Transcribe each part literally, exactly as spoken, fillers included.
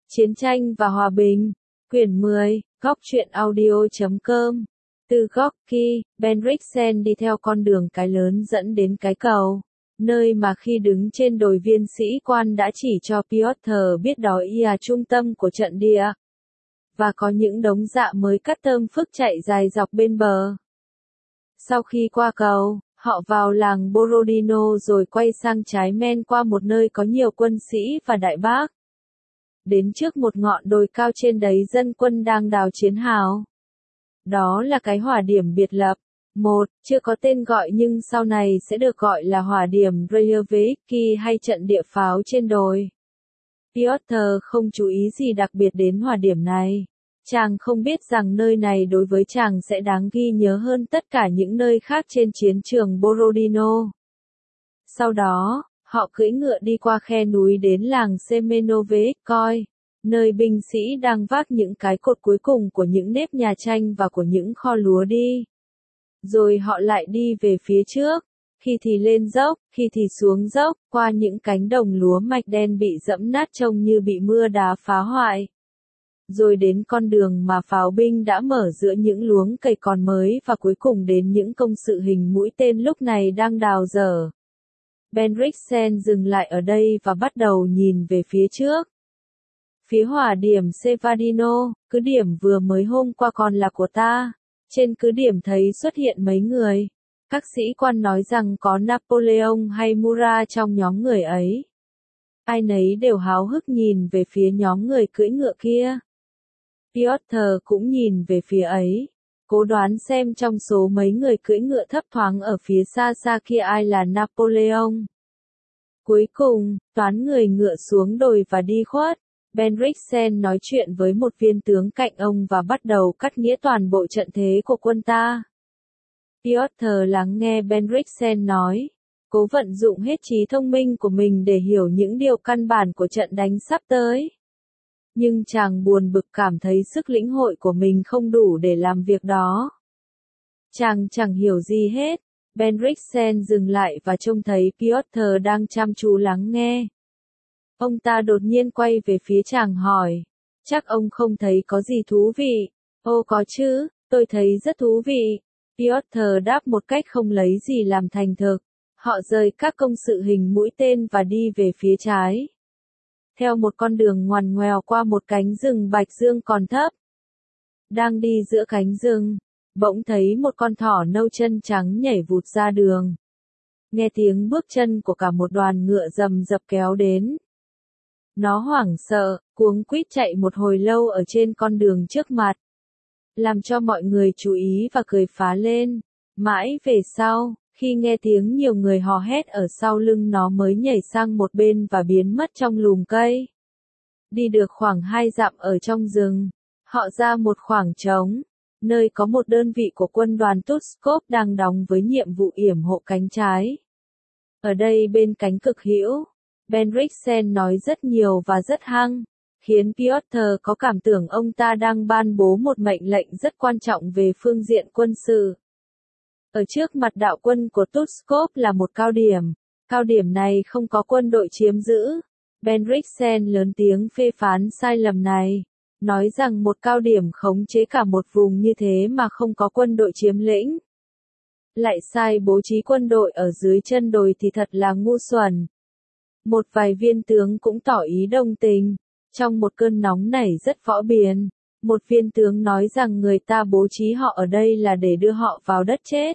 Chiến tranh và hòa bình. Quyển mười, góc truyện audio chấm com. Từ Gorky, Bendrixen đi theo con đường cái lớn dẫn đến cái cầu, nơi mà khi đứng trên đồi viên sĩ quan đã chỉ cho Piotr biết đó là trung tâm của trận địa. Và có những đống dạ mới cắt tơm phức chạy dài dọc bên bờ. Sau khi qua cầu, họ vào làng Borodino rồi quay sang trái men qua một nơi có nhiều quân sĩ và đại bác. Đến trước một ngọn đồi cao trên đấy dân quân đang đào chiến hào. Đó là cái hỏa điểm biệt lập. Một, chưa có tên gọi nhưng sau này sẽ được gọi là hỏa điểm Rayeviki hay trận địa pháo trên đồi. Piotr không chú ý gì đặc biệt đến hỏa điểm này. Chàng không biết rằng nơi này đối với chàng sẽ đáng ghi nhớ hơn tất cả những nơi khác trên chiến trường Borodino. Sau đó, họ cưỡi ngựa đi qua khe núi đến làng Semenovskoye, nơi binh sĩ đang vác những cái cột cuối cùng của những nếp nhà tranh và của những kho lúa đi. Rồi họ lại đi về phía trước, khi thì lên dốc, khi thì xuống dốc, qua những cánh đồng lúa mạch đen bị dẫm nát trông như bị mưa đá phá hoại. Rồi đến con đường mà pháo binh đã mở giữa những luống cây còn mới và cuối cùng đến những công sự hình mũi tên lúc này đang đào dở. Bendrixen dừng lại ở đây và bắt đầu nhìn về phía trước. Phía hỏa điểm Sevardino, cứ điểm vừa mới hôm qua còn là của ta. Trên cứ điểm thấy xuất hiện mấy người. Các sĩ quan nói rằng có Napoleon hay Murat trong nhóm người ấy. Ai nấy đều háo hức nhìn về phía nhóm người cưỡi ngựa kia. Piotr cũng nhìn về phía ấy, cố đoán xem trong số mấy người cưỡi ngựa thấp thoáng ở phía xa xa kia ai là Napoleon. Cuối cùng, toán người ngựa xuống đồi và đi khuất. Bendrixen nói chuyện với một viên tướng cạnh ông và bắt đầu cắt nghĩa toàn bộ trận thế của quân ta. Piotr lắng nghe Bendrixen nói, cố vận dụng hết trí thông minh của mình để hiểu những điều căn bản của trận đánh sắp tới. Nhưng chàng buồn bực cảm thấy sức lĩnh hội của mình không đủ để làm việc đó. Chàng chẳng hiểu gì hết. Bendrixen dừng lại và trông thấy Piotr đang chăm chú lắng nghe. Ông ta đột nhiên quay về phía chàng hỏi, chắc ông không thấy có gì thú vị? Ô có chứ, tôi thấy rất thú vị. Piotr đáp một cách không lấy gì làm thành thực. Họ rời các công sự hình mũi tên và đi về phía trái. Theo một con đường ngoằn ngoèo qua một cánh rừng bạch dương còn thấp. Đang đi giữa cánh rừng, bỗng thấy một con thỏ nâu chân trắng nhảy vụt ra đường. Nghe tiếng bước chân của cả một đoàn ngựa rầm rập kéo đến. Nó hoảng sợ, cuống quýt chạy một hồi lâu ở trên con đường trước mặt. Làm cho mọi người chú ý và cười phá lên. Mãi về sau, khi nghe tiếng nhiều người hò hét ở sau lưng nó mới nhảy sang một bên và biến mất trong lùm cây. Đi được khoảng hai dặm ở trong rừng, họ ra một khoảng trống, nơi có một đơn vị của quân đoàn Tuskov đang đóng với nhiệm vụ yểm hộ cánh trái. Ở đây bên cánh cực hữu, Bendrixen nói rất nhiều và rất hăng, khiến Piotr có cảm tưởng ông ta đang ban bố một mệnh lệnh rất quan trọng về phương diện quân sự. Ở trước mặt đạo quân của Tuskov là một cao điểm. Cao điểm này không có quân đội chiếm giữ. Bendrixen lớn tiếng phê phán sai lầm này. Nói rằng một cao điểm khống chế cả một vùng như thế mà không có quân đội chiếm lĩnh. Lại sai bố trí quân đội ở dưới chân đồi thì thật là ngu xuẩn. Một vài viên tướng cũng tỏ ý đồng tình. Trong một cơn nóng nảy rất võ biền. Một viên tướng nói rằng người ta bố trí họ ở đây là để đưa họ vào đất chết.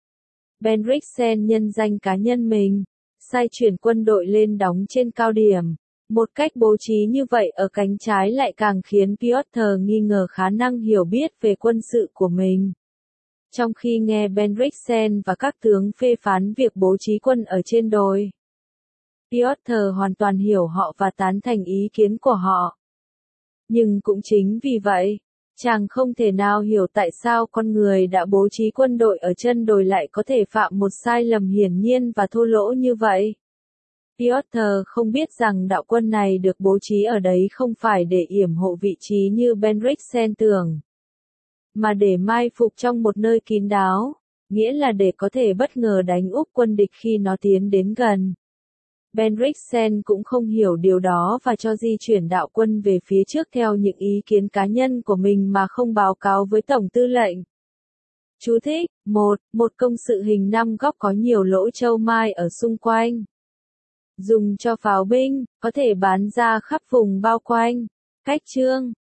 Bendrixen nhân danh cá nhân mình, sai chuyển quân đội lên đóng trên cao điểm. Một cách bố trí như vậy ở cánh trái lại càng khiến Piotr nghi ngờ khả năng hiểu biết về quân sự của mình. Trong khi nghe Bendrixen và các tướng phê phán việc bố trí quân ở trên đồi, Piotr hoàn toàn hiểu họ và tán thành ý kiến của họ. Nhưng cũng chính vì vậy, chàng không thể nào hiểu tại sao con người đã bố trí quân đội ở chân đồi lại có thể phạm một sai lầm hiển nhiên và thô lỗ như vậy. Piotr không biết rằng đạo quân này được bố trí ở đấy không phải để yểm hộ vị trí như Bendrixen tưởng, mà để mai phục trong một nơi kín đáo, nghĩa là để có thể bất ngờ đánh úp quân địch khi nó tiến đến gần. Bendrixen cũng không hiểu điều đó và cho di chuyển đạo quân về phía trước theo những ý kiến cá nhân của mình mà không báo cáo với Tổng tư lệnh. Chú thích: một. Một công sự hình năm góc có nhiều lỗ châu mai ở xung quanh. Dùng cho pháo binh, có thể bắn ra khắp vùng bao quanh. Cách chương